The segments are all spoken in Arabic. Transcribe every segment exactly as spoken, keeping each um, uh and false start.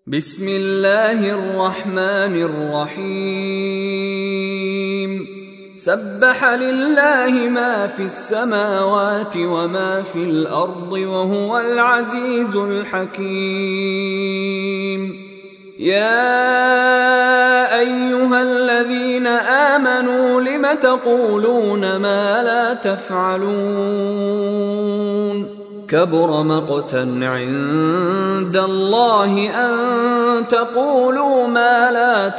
بسم الله الرحمن الرحيم سبح لله ما في السماوات وما في الأرض وهو العزيز الحكيم. يا أيها الذين آمنوا لم تقولون ما لا تفعلون كبر مقتا عند الله أن تقولوا ما لا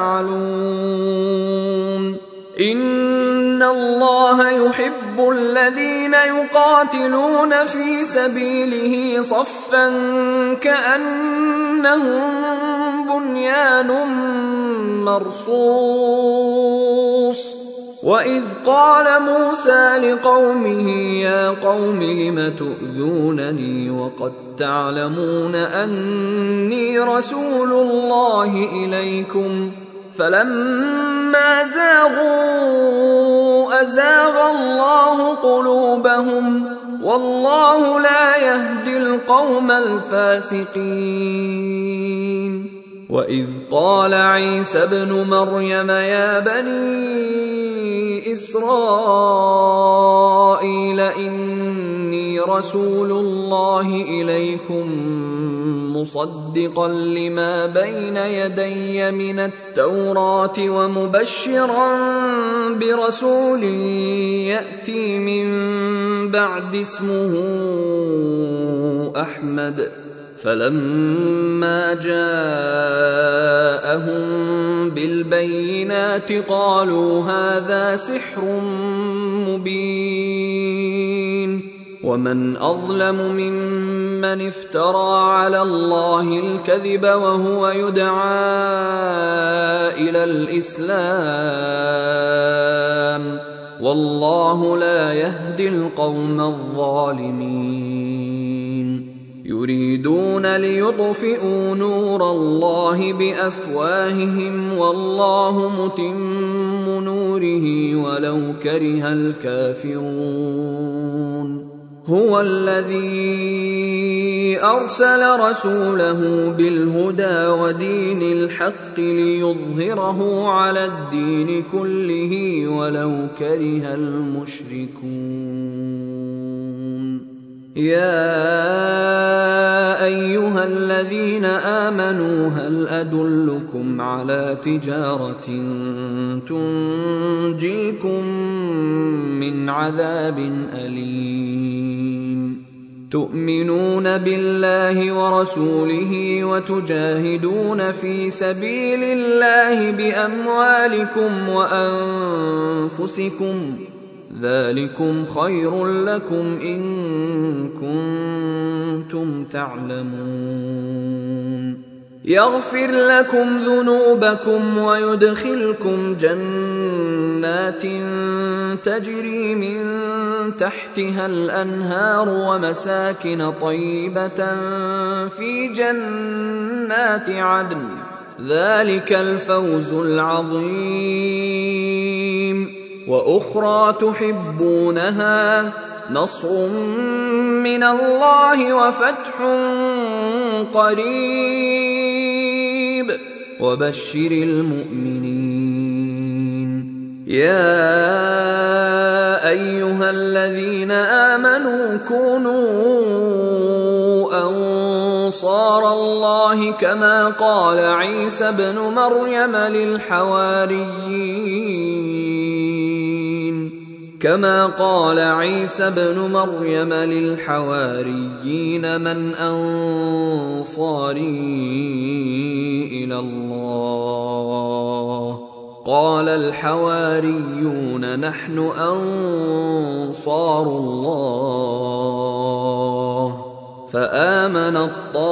تفعلون. إن الله يحب الذين يقاتلون في سبيله صفا كأنهم بنيان مرصوص. وإذ قال موسى لقومه يا قوم لم تؤذونني وقد تعلمون أني رسول الله إليكم فلما زاغوا أزاغ الله قلوبهم والله لا يهدي القوم الفاسقين. وإذ قال عيسى ابن مريم يا بني إسرائيل إني رسول الله إليكم مصدقا لما بين يدي من التوراة ومبشرا برسول يأتي من بعد اسمه أحمد. فلما جاءهم بالبينات قالوا هذا سحر مبين. ومن أظلم ممن افترى على الله الكذب وهو يدعى إلى الإسلام والله لا يهدي القوم الظالمين. يريدون ليطفئوا نور الله بأفواههم والله متم نوره ولو كره الكافرون. هو الذي أرسل رسوله بالهدى ودين الحق ليظهره على الدين كله ولو كره المشركون. يا أيها الذين آمنوا هل أدلكم على تجارة تنجيكم من عذاب أليم تؤمنون بالله ورسوله وتجاهدون في سبيل الله بأموالكم وأنفسكم ذلكم خير لكم إن كنتم تعلمون. يغفر لكم ذنوبكم ويدخلكم جنات تجري من تحتها الأنهار ومساكن طيبة في جنات عدن ذلك الفوز العظيم. وأخرى تحبونها نصر من الله وفتح قريب وبشر المؤمنين. يا أيها الذين آمنوا كونوا أنصار الله كما قال عيسى ابن مريم للحواريين كما قال عيسى ابن مريم للحواريين من أنصاري إلى الله قال الحواريون نحن أنصار الله. فآمنت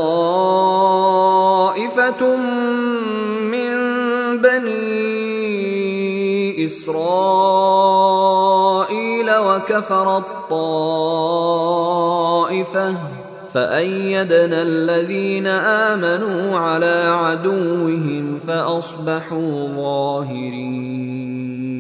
طائفة من بني إسرائيل وكفرت طائفة فأيدنا الذين آمنوا على عدوهم فأصبحوا ظاهرين.